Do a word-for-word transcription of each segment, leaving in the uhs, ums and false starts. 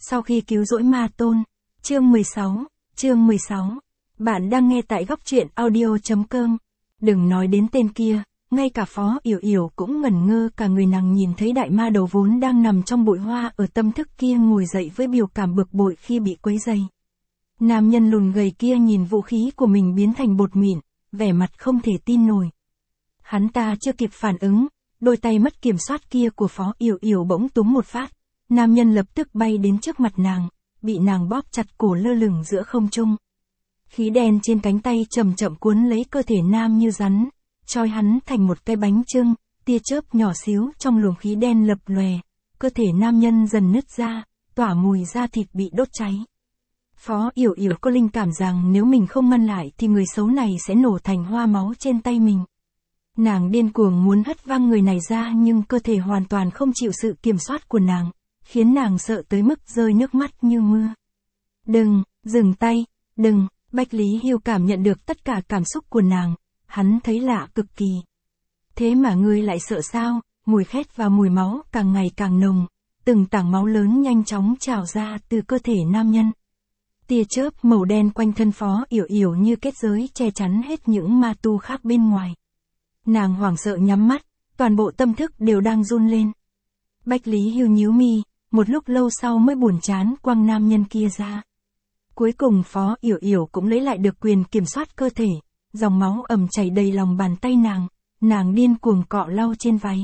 Sau khi cứu rỗi ma tôn. Chương mười sáu. Chương mười sáu. Bạn đang nghe tại góc truyện audio chấm com. Đừng nói đến tên kia, ngay cả Phó Yểu Yểu cũng ngẩn ngơ cả người, nàng nhìn thấy đại ma đầu vốn đang nằm trong bụi hoa ở tâm thức kia ngồi dậy với biểu cảm bực bội khi bị quấy rầy. Nam nhân lùn gầy kia nhìn vũ khí của mình biến thành bột mịn, vẻ mặt không thể tin nổi. Hắn ta chưa kịp phản ứng, đôi tay mất kiểm soát kia của Phó Yểu Yểu bỗng túm một phát, nam nhân lập tức bay đến trước mặt nàng, bị nàng bóp chặt cổ lơ lửng giữa không trung. Khí đen trên cánh tay chậm chậm cuốn lấy cơ thể nam như rắn, trói hắn thành một cái bánh chưng, tia chớp nhỏ xíu trong luồng khí đen lập lòe, cơ thể nam nhân dần nứt ra, tỏa mùi da thịt bị đốt cháy. Phó Yểu Yểu có linh cảm rằng nếu mình không ngăn lại thì người xấu này sẽ nổ thành hoa máu trên tay mình. Nàng điên cuồng muốn hất văng người này ra nhưng cơ thể hoàn toàn không chịu sự kiểm soát của nàng, khiến nàng sợ tới mức rơi nước mắt như mưa. Đừng, dừng tay, đừng, Bách Lý Hiêu cảm nhận được tất cả cảm xúc của nàng, hắn thấy lạ cực kỳ. Thế mà ngươi lại sợ sao? Mùi khét và mùi máu càng ngày càng nồng, từng tảng máu lớn nhanh chóng trào ra từ cơ thể nam nhân. Tia chớp màu đen quanh thân Phó Yểu Yểu như kết giới che chắn hết những ma tu khác bên ngoài. Nàng hoảng sợ nhắm mắt, toàn bộ tâm thức đều đang run lên. Bách Lý Hiêu nhíu mi, một lúc lâu sau mới buồn chán quăng nam nhân kia ra. Cuối cùng Phó Yểu Yểu cũng lấy lại được quyền kiểm soát cơ thể, dòng máu ầm chảy đầy lòng bàn tay nàng, nàng điên cuồng cọ lau trên váy.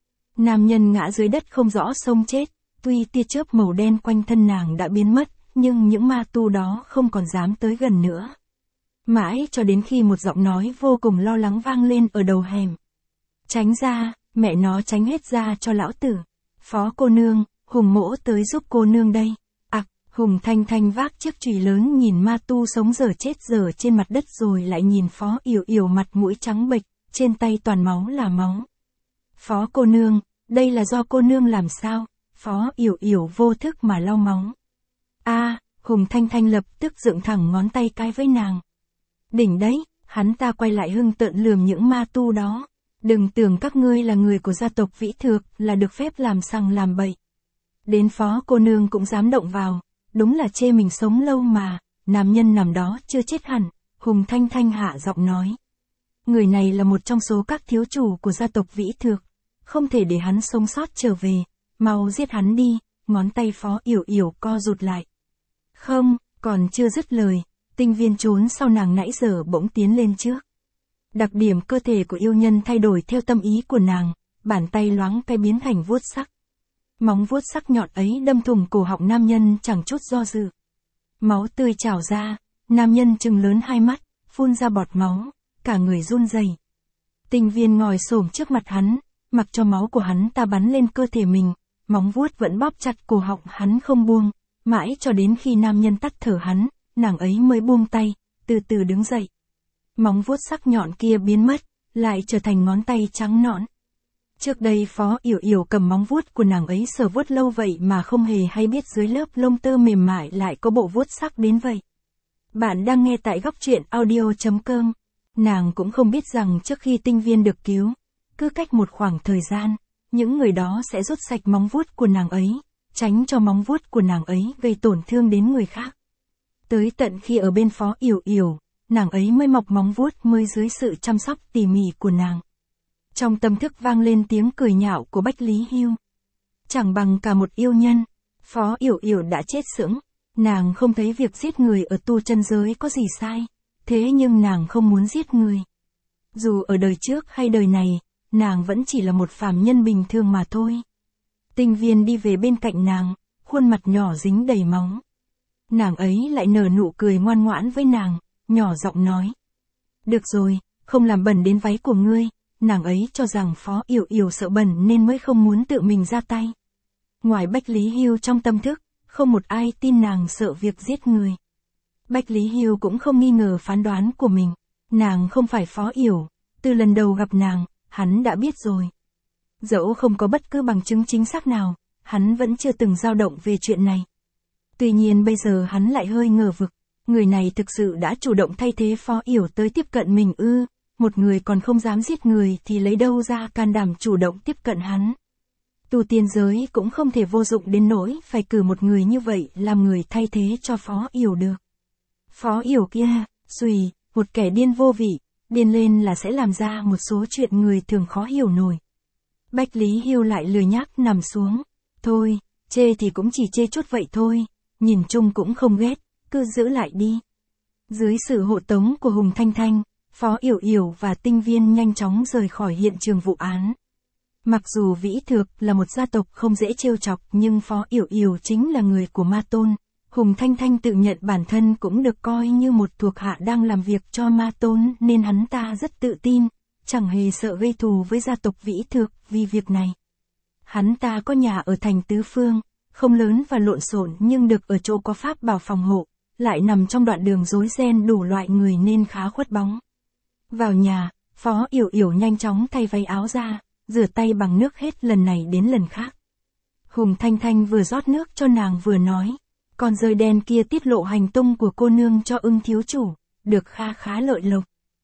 Nam nhân ngã dưới đất không rõ sống chết, tuy tia chớp màu đen quanh thân nàng đã biến mất, nhưng những ma tu đó không còn dám tới gần nữa. Mãi cho đến khi một giọng nói vô cùng lo lắng vang lên ở đầu hẻm. Tránh ra, mẹ nó tránh hết ra cho lão tử. Phó cô nương, Hùng mỗ tới giúp cô nương đây. Ặc, à, Hùng Thanh Thanh vác chiếc chùy lớn nhìn ma tu sống dở chết dở trên mặt đất rồi lại nhìn Phó Yểu Yểu mặt mũi trắng bệch, trên tay toàn máu là máu. Phó cô nương, đây là do cô nương làm sao? Phó Yểu Yểu vô thức mà lau máu. A, à, Hùng Thanh Thanh lập tức dựng thẳng ngón tay cái với nàng. Đỉnh đấy, hắn ta quay lại hưng tợn lườm những ma tu đó. Đừng tưởng các ngươi là người của gia tộc Vĩ Thược là được phép làm sằng làm bậy. Đến Phó cô nương cũng dám động vào, đúng là chê mình sống lâu mà. Nam nhân nằm đó chưa chết hẳn, Hùng Thanh Thanh hạ giọng nói. Người này là một trong số các thiếu chủ của gia tộc Vĩ Thược, không thể để hắn sống sót trở về, mau giết hắn đi. Ngón tay Phó Yểu Yểu co rụt lại. Không, còn chưa dứt lời, tinh viên trốn sau nàng nãy giờ bỗng tiến lên trước. Đặc điểm cơ thể của yêu nhân thay đổi theo tâm ý của nàng, bàn tay loáng cái biến thành vuốt sắc. Móng vuốt sắc nhọn ấy đâm thủng cổ họng nam nhân chẳng chút do dự. Máu tươi trào ra, nam nhân trừng lớn hai mắt, phun ra bọt máu, cả người run rẩy. Tinh viên ngồi xổm trước mặt hắn, mặc cho máu của hắn ta bắn lên cơ thể mình, móng vuốt vẫn bóp chặt cổ họng hắn không buông, mãi cho đến khi nam nhân tắt thở hắn, nàng ấy mới buông tay, từ từ đứng dậy. Móng vuốt sắc nhọn kia biến mất, lại trở thành ngón tay trắng nõn. Trước đây Phó Yểu Yểu cầm móng vuốt của nàng ấy sờ vuốt lâu vậy mà không hề hay biết dưới lớp lông tơ mềm mại lại có bộ vuốt sắc đến vậy. Bạn đang nghe tại góc truyện audio chấm com. Nàng cũng không biết rằng trước khi tinh viên được cứu, cứ cách một khoảng thời gian, những người đó sẽ rút sạch móng vuốt của nàng ấy, tránh cho móng vuốt của nàng ấy gây tổn thương đến người khác. Tới tận khi ở bên Phó Yểu Yểu, nàng ấy mới mọc móng vuốt mới dưới sự chăm sóc tỉ mỉ của nàng. Trong tâm thức vang lên tiếng cười nhạo của Bách Lý Hiêu. Chẳng bằng cả một yêu nhân. Phó Yểu Yểu đã chết sững, nàng không thấy việc giết người ở tu chân giới có gì sai, thế nhưng nàng không muốn giết người. Dù ở đời trước hay đời này, nàng vẫn chỉ là một phàm nhân bình thường mà thôi. Tinh viên đi về bên cạnh nàng, khuôn mặt nhỏ dính đầy máu. Nàng ấy lại nở nụ cười ngoan ngoãn với nàng, nhỏ giọng nói. Được rồi, không làm bẩn đến váy của ngươi. Nàng ấy cho rằng Phó Yểu Yểu sợ bẩn nên mới không muốn tự mình ra tay. Ngoài Bách Lý Hiêu trong tâm thức, không một ai tin nàng sợ việc giết người. Bách Lý Hiêu cũng không nghi ngờ phán đoán của mình. Nàng không phải Phó Yểu, từ lần đầu gặp nàng, hắn đã biết rồi. Dẫu không có bất cứ bằng chứng chính xác nào, hắn vẫn chưa từng dao động về chuyện này. Tuy nhiên bây giờ hắn lại hơi ngờ vực, người này thực sự đã chủ động thay thế Phó Yểu tới tiếp cận mình ư, một người còn không dám giết người thì lấy đâu ra can đảm chủ động tiếp cận hắn. Tu tiên giới cũng không thể vô dụng đến nỗi phải cử một người như vậy làm người thay thế cho Phó Yểu được. Phó Yểu kia, xùy, một kẻ điên vô vị, điên lên là sẽ làm ra một số chuyện người thường khó hiểu nổi. Bách Lý Hưu lại lười nhác nằm xuống. Thôi, chê thì cũng chỉ chê chút vậy thôi, nhìn chung cũng không ghét, cứ giữ lại đi. Dưới sự hộ tống của Hùng Thanh Thanh, Phó Yểu Yểu và Tinh Viên nhanh chóng rời khỏi hiện trường vụ án. Mặc dù Vĩ Thược là một gia tộc không dễ trêu chọc nhưng Phó Yểu Yểu chính là người của Ma Tôn. Hùng Thanh Thanh tự nhận bản thân cũng được coi như một thuộc hạ đang làm việc cho Ma Tôn nên hắn ta rất tự tin, chẳng hề sợ gây thù với gia tộc Vĩ Thược vì việc này. Hắn ta có nhà ở thành Tứ Phương, không lớn và lộn xộn nhưng được ở chỗ có pháp bảo phòng hộ, lại nằm trong đoạn đường rối ren đủ loại người nên khá khuất bóng. Vào nhà, Phó Yểu Yểu nhanh chóng thay váy áo ra, rửa tay bằng nước hết lần này đến lần khác. Hùng Thanh Thanh vừa rót nước cho nàng vừa nói, con rơi đen kia tiết lộ hành tung của cô nương cho Ưng thiếu chủ, được kha khá lợi lộc.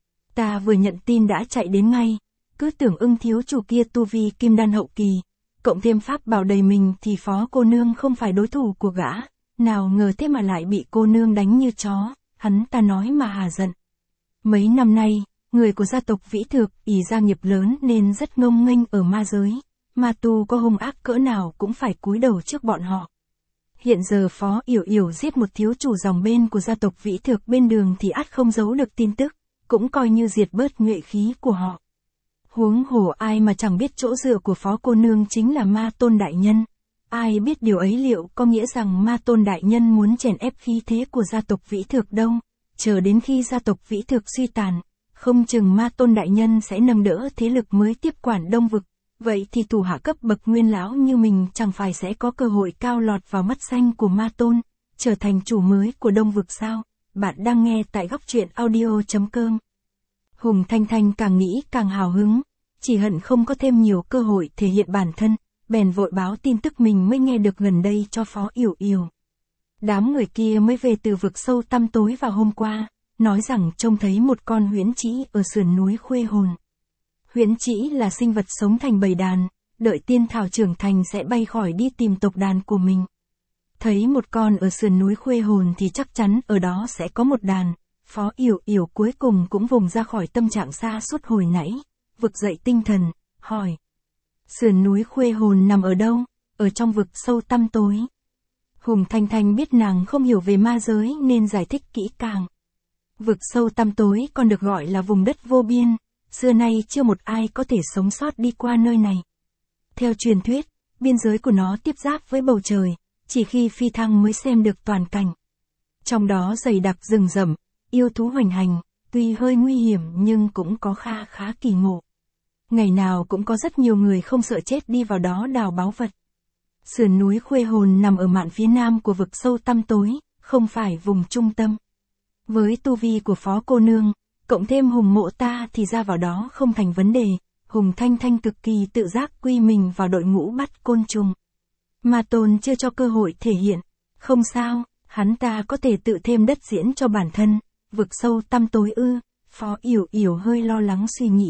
Ta vừa nhận tin đã chạy đến ngay, cứ tưởng Ưng thiếu chủ kia tu vi kim đan hậu kỳ, cộng thêm pháp bảo đầy mình thì Phó cô nương không phải đối thủ của gã, nào ngờ thế mà lại bị cô nương đánh như chó, hắn ta nói mà hà giận. Mấy năm nay, người của gia tộc Vĩ Thược ỷ gia nghiệp lớn nên rất ngông nghênh ở ma giới, ma tu có hung ác cỡ nào cũng phải cúi đầu trước bọn họ. Hiện giờ Phó Yểu Yểu giết một thiếu chủ dòng bên của gia tộc Vĩ Thược bên đường thì ắt không giấu được tin tức, cũng coi như diệt bớt nhuệ khí của họ. Huống hồ ai mà chẳng biết chỗ dựa của Phó cô nương chính là Ma Tôn đại nhân. Ai biết điều ấy liệu có nghĩa rằng Ma Tôn đại nhân muốn chèn ép khí thế của gia tộc Vĩ Thược đâu, chờ đến khi gia tộc Vĩ Thược suy tàn, không chừng Ma Tôn đại nhân sẽ nâng đỡ thế lực mới tiếp quản Đông Vực, vậy thì thủ hạ cấp bậc nguyên lão như mình chẳng phải sẽ có cơ hội cao lọt vào mắt xanh của Ma Tôn, trở thành chủ mới của Đông Vực sao? Bạn đang nghe tại góc truyện audio chấm com. Hùng Thanh Thanh càng nghĩ càng hào hứng, chỉ hận không có thêm nhiều cơ hội thể hiện bản thân, bèn vội báo tin tức mình mới nghe được gần đây cho Phó Yểu Yểu. Đám người kia mới về từ vực sâu tăm tối vào hôm qua, nói rằng trông thấy một con huyễn trĩ ở sườn núi Khuê Hồn. Huyễn trĩ là sinh vật sống thành bầy đàn, đợi tiên thảo trưởng thành sẽ bay khỏi đi tìm tộc đàn của mình. Thấy một con ở sườn núi Khuê Hồn thì chắc chắn ở đó sẽ có một đàn. Phó Yểu Yểu cuối cùng cũng vùng ra khỏi tâm trạng xa suốt hồi nãy, vực dậy tinh thần, hỏi. Sườn núi Khuê Hồn nằm ở đâu? Ở trong vực sâu tăm tối. Hùng Thanh Thanh biết nàng không hiểu về ma giới nên giải thích kỹ càng. Vực sâu tăm tối còn được gọi là vùng đất vô biên, xưa nay chưa một ai có thể sống sót đi qua nơi này. Theo truyền thuyết, biên giới của nó tiếp giáp với bầu trời, chỉ khi phi thăng mới xem được toàn cảnh. Trong đó dày đặc rừng rậm, yêu thú hoành hành, tuy hơi nguy hiểm nhưng cũng có kha khá kỳ ngộ. Ngày nào cũng có rất nhiều người không sợ chết đi vào đó đào báu vật. Sườn núi Khuê Hồn nằm ở mạn phía nam của vực sâu tăm tối, không phải vùng trung tâm. Với tu vi của Phó cô nương, cộng thêm Hùng mộ ta thì ra vào đó không thành vấn đề. Hùng Thanh Thanh cực kỳ tự giác quy mình vào đội ngũ bắt côn trùng. Ma Tôn chưa cho cơ hội thể hiện. Không sao, hắn ta có thể tự thêm đất diễn cho bản thân. Vực sâu tăm tối ư? Phó Yểu Yểu hơi lo lắng suy nghĩ.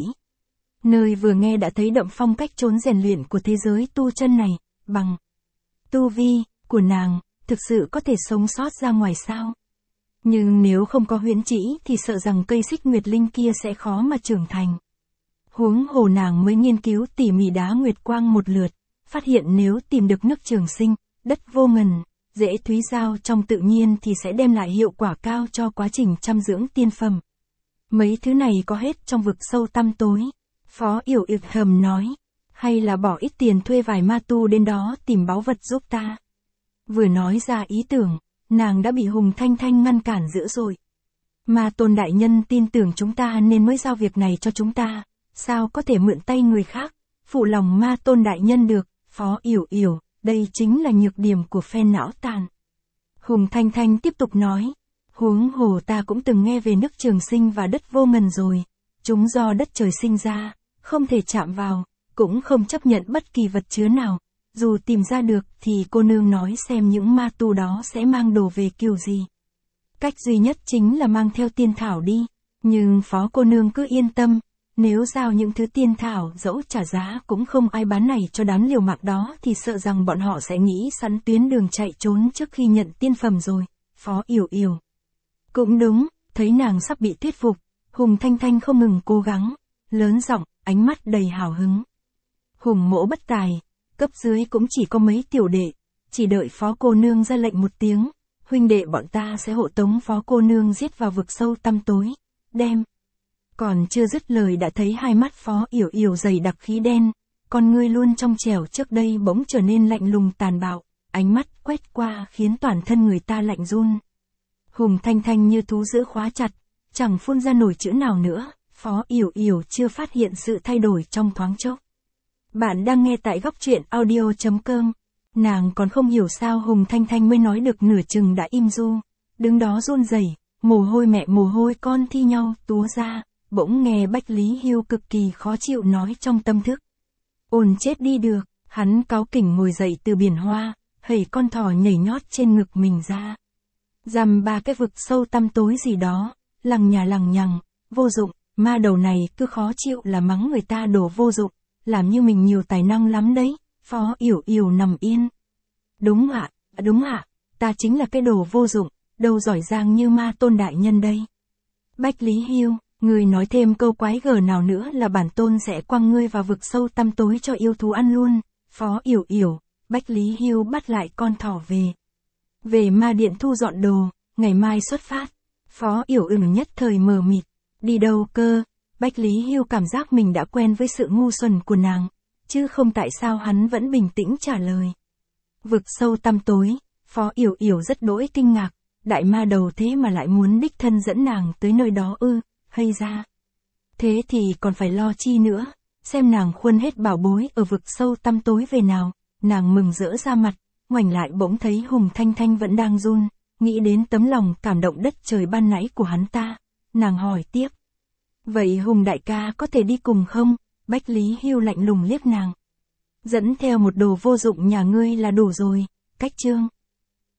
Nơi vừa nghe đã thấy đậm phong cách trốn rèn luyện của thế giới tu chân này, bằng tu vi của nàng, thực sự có thể sống sót ra ngoài sao? Nhưng nếu không có huyễn trĩ thì sợ rằng cây xích nguyệt linh kia sẽ khó mà trưởng thành. Huống hồ nàng mới nghiên cứu tỉ mỉ đá nguyệt quang một lượt, phát hiện nếu tìm được nước trường sinh, đất vô ngần, dễ thúy giao trong tự nhiên thì sẽ đem lại hiệu quả cao cho quá trình chăm dưỡng tiên phẩm. Mấy thứ này có hết trong vực sâu tăm tối. Phó Yểu Yểu hầm nói, hay là bỏ ít tiền thuê vài ma tu đến đó tìm báu vật giúp ta. Vừa nói ra ý tưởng, nàng đã bị Hùng Thanh Thanh ngăn cản dữ rồi. Ma Tôn đại nhân tin tưởng chúng ta nên mới giao việc này cho chúng ta, sao có thể mượn tay người khác, phụ lòng Ma Tôn đại nhân được. Phó Yểu Yểu, đây chính là nhược điểm của phe não tàn. Hùng Thanh Thanh tiếp tục nói, huống hồ ta cũng từng nghe về nước trường sinh và đất vô ngần rồi, chúng do đất trời sinh ra, không thể chạm vào, cũng không chấp nhận bất kỳ vật chứa nào, dù tìm ra được thì cô nương nói xem những ma tu đó sẽ mang đồ về kiểu gì. Cách duy nhất chính là mang theo tiên thảo đi, nhưng Phó cô nương cứ yên tâm, Nếu giao những thứ tiên thảo dẫu trả giá cũng không ai bán này cho đám liều mạng đó thì sợ rằng bọn họ sẽ nghĩ sẵn tuyến đường chạy trốn trước khi nhận tiên phẩm rồi. Phó Yểu Yểu. Cũng đúng, thấy nàng sắp bị thuyết phục, Hùng Thanh Thanh không ngừng cố gắng, lớn giọng, ánh mắt đầy hào hứng. Hùng mỗ bất tài, cấp dưới cũng chỉ có mấy tiểu đệ, chỉ đợi phó cô nương ra lệnh một tiếng, huynh đệ bọn ta sẽ hộ tống phó cô nương giết vào vực sâu tăm tối, đem. Còn chưa dứt lời đã thấy hai mắt Phó Yểu Yểu dày đặc khí đen, con ngươi luôn trong trẻo trước đây bỗng trở nên lạnh lùng tàn bạo, ánh mắt quét qua khiến toàn thân người ta lạnh run. Hùng Thanh Thanh như thú giữ khóa chặt, chẳng phun ra nổi chữ nào nữa, Phó Yểu Yểu chưa phát hiện sự thay đổi trong thoáng chốc. Bạn đang nghe tại góc truyện audio chấm com. Nàng còn không hiểu sao Hùng Thanh Thanh mới nói được nửa chừng đã im ru, đứng đó run rẩy, mồ hôi mẹ mồ hôi con thi nhau túa ra, bỗng nghe Bách Lý Hưu cực kỳ khó chịu nói trong tâm thức. Ồn chết đi được, hắn cáu kỉnh ngồi dậy từ biển hoa, hẩy con thỏ nhảy nhót trên ngực mình ra. Dằm ba cái vực sâu tăm tối gì đó, lằng nhà lằng nhằng, vô dụng, ma đầu này cứ khó chịu là mắng người ta đồ vô dụng, làm như mình nhiều tài năng lắm đấy. Phó Yểu Yểu nằm yên. Đúng ạ, đúng ạ, ta chính là cái đồ vô dụng, đâu giỏi giang như ma tôn đại nhân đây. Bách Lý Hưu, người nói thêm câu quái gở nào nữa là bản tôn sẽ quăng ngươi vào vực sâu tăm tối cho yêu thú ăn luôn. Phó Yểu Yểu, Bách Lý Hưu bắt lại con thỏ về. Về ma điện thu dọn đồ, ngày mai xuất phát. Phó Yểu Yểu nhất thời mờ mịt. Đi đâu cơ? Bách Lý Hưu cảm giác mình đã quen với sự ngu xuẩn của nàng, chứ không tại sao hắn vẫn bình tĩnh trả lời. Vực sâu tăm tối, Phó Yểu Yểu rất đỗi kinh ngạc, đại ma đầu thế mà lại muốn đích thân dẫn nàng tới nơi đó ư, hay ra. Thế thì còn phải lo chi nữa, xem nàng khuân hết bảo bối ở vực sâu tăm tối về nào, nàng mừng rỡ ra mặt, ngoảnh lại bỗng thấy Hùng Thanh Thanh vẫn đang run, nghĩ đến tấm lòng cảm động đất trời ban nãy của hắn ta, nàng hỏi tiếp. Vậy Hùng đại ca có thể đi cùng không? Bách Lý Hưu lạnh lùng liếc nàng. Dẫn theo một đồ vô dụng nhà ngươi là đủ rồi, cách chương.